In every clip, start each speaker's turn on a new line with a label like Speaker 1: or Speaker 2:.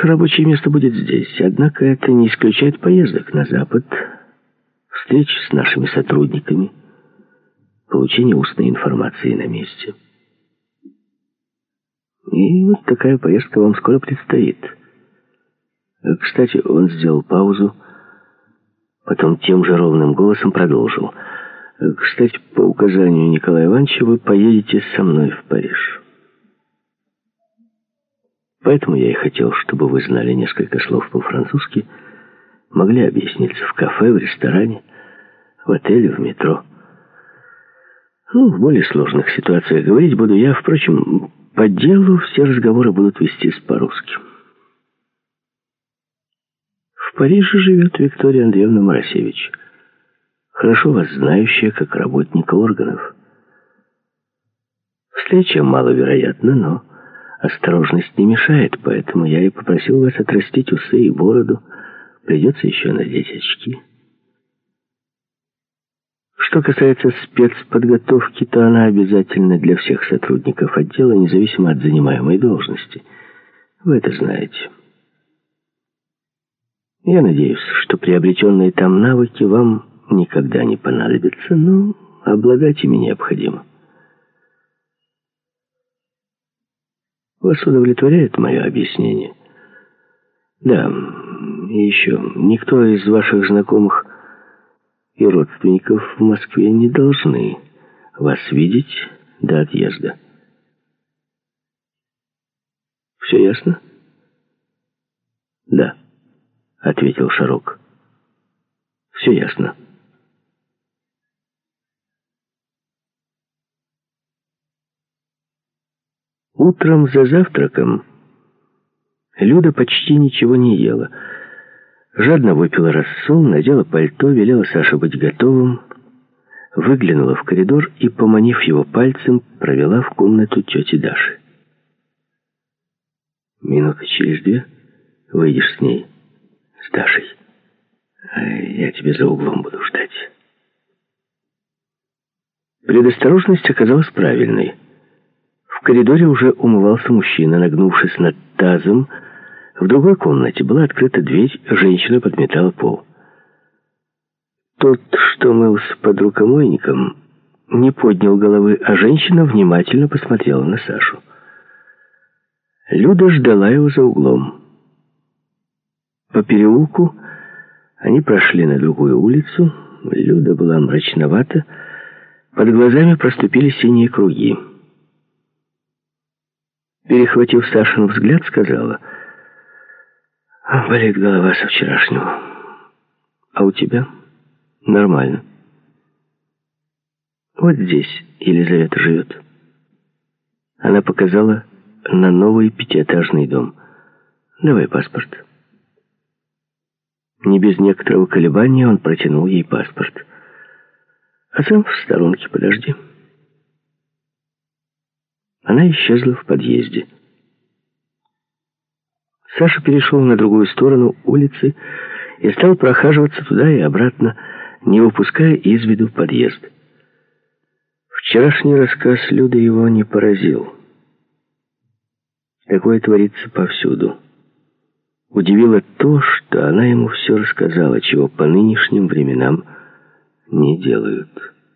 Speaker 1: Ваше рабочее место будет здесь, однако это не исключает поездок на Запад, встреч с нашими сотрудниками, получение устной информации на месте. И вот такая поездка вам скоро предстоит. Кстати, он сделал паузу, потом тем же ровным голосом продолжил. Кстати, по указанию Николая Ивановича вы поедете со мной в Париж. Поэтому я и хотел, чтобы вы знали несколько слов по-французски, могли объясниться в кафе, в ресторане, в отеле, в метро. В более сложных ситуациях говорить буду я. Впрочем, по делу все разговоры будут вестись по-русски. В Париже живет Виктория Андреевна Моросевич, хорошо вас знающая как работника органов. Встреча маловероятна, но осторожность не мешает, поэтому я и попросил вас отрастить усы и бороду. Придется еще надеть очки. Что касается спецподготовки, то она обязательна для всех сотрудников отдела, независимо от занимаемой должности. Вы это знаете. Я надеюсь, что приобретенные там навыки вам никогда не понадобятся, но обладать ими необходимо. Вас удовлетворяет мое объяснение? Да, и еще, никто из ваших знакомых и родственников в Москве не должны вас видеть до отъезда. Все ясно? Да, ответил Шарок. Все ясно. Утром за завтраком Люда почти ничего не ела. Жадно выпила рассол, надела пальто, велела Саше быть готовым, выглянула в коридор и, поманив его пальцем, провела в комнату тети Даши. Минуты через 2 выйдешь с ней, с Дашей. А я тебе за углом буду ждать. Предосторожность оказалась правильной. В коридоре уже умывался мужчина, нагнувшись над тазом. В другой комнате была открыта дверь, женщина подметала пол. Тот, что мылся под рукомойником, не поднял головы, а женщина внимательно посмотрела на Сашу. Люда ждала его за углом. По переулку они прошли на другую улицу. Люда была мрачновата, под глазами проступили синие круги. Перехватив Сашин взгляд, сказала: «Болит голова со вчерашнего. А у тебя?» «Нормально. Вот здесь Елизавета живет». Она показала на новый 5-этажный дом. «Давай паспорт». Не без некоторого колебания он протянул ей паспорт. «А сам в сторонке подожди». Она исчезла в подъезде. Саша перешел на другую сторону улицы и стал прохаживаться туда и обратно, не выпуская из виду подъезд. Вчерашний рассказ Люды его не поразил. Такое творится повсюду. Удивило то, что она ему все рассказала, чего по нынешним временам не делают.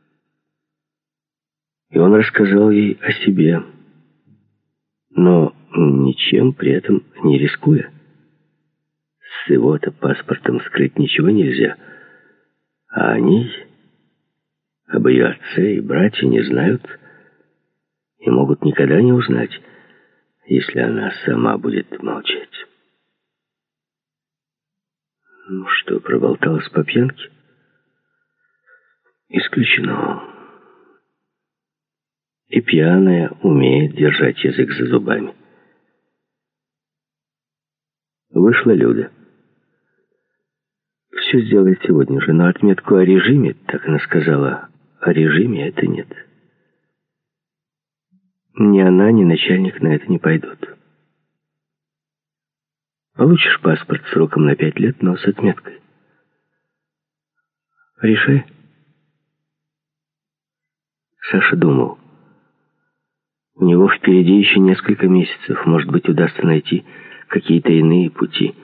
Speaker 1: И он рассказал ей о себе, но ничем при этом не рискуя. С его-то паспортом скрыть ничего нельзя. А они об ее отце и брате не знают и могут никогда не узнать, если она сама будет молчать. Ну что, проболталась по пьянке? Исключено. И пьяная умеет держать язык за зубами. Вышла Люда. Все сделает сегодня же, но отметку о режиме, так она сказала, о режиме это нет. Ни она, ни начальник на это не пойдут. Получишь паспорт сроком на 5 лет, но с отметкой. Решай. Саша думал. У него впереди еще несколько месяцев. Может быть, удастся найти какие-то иные пути.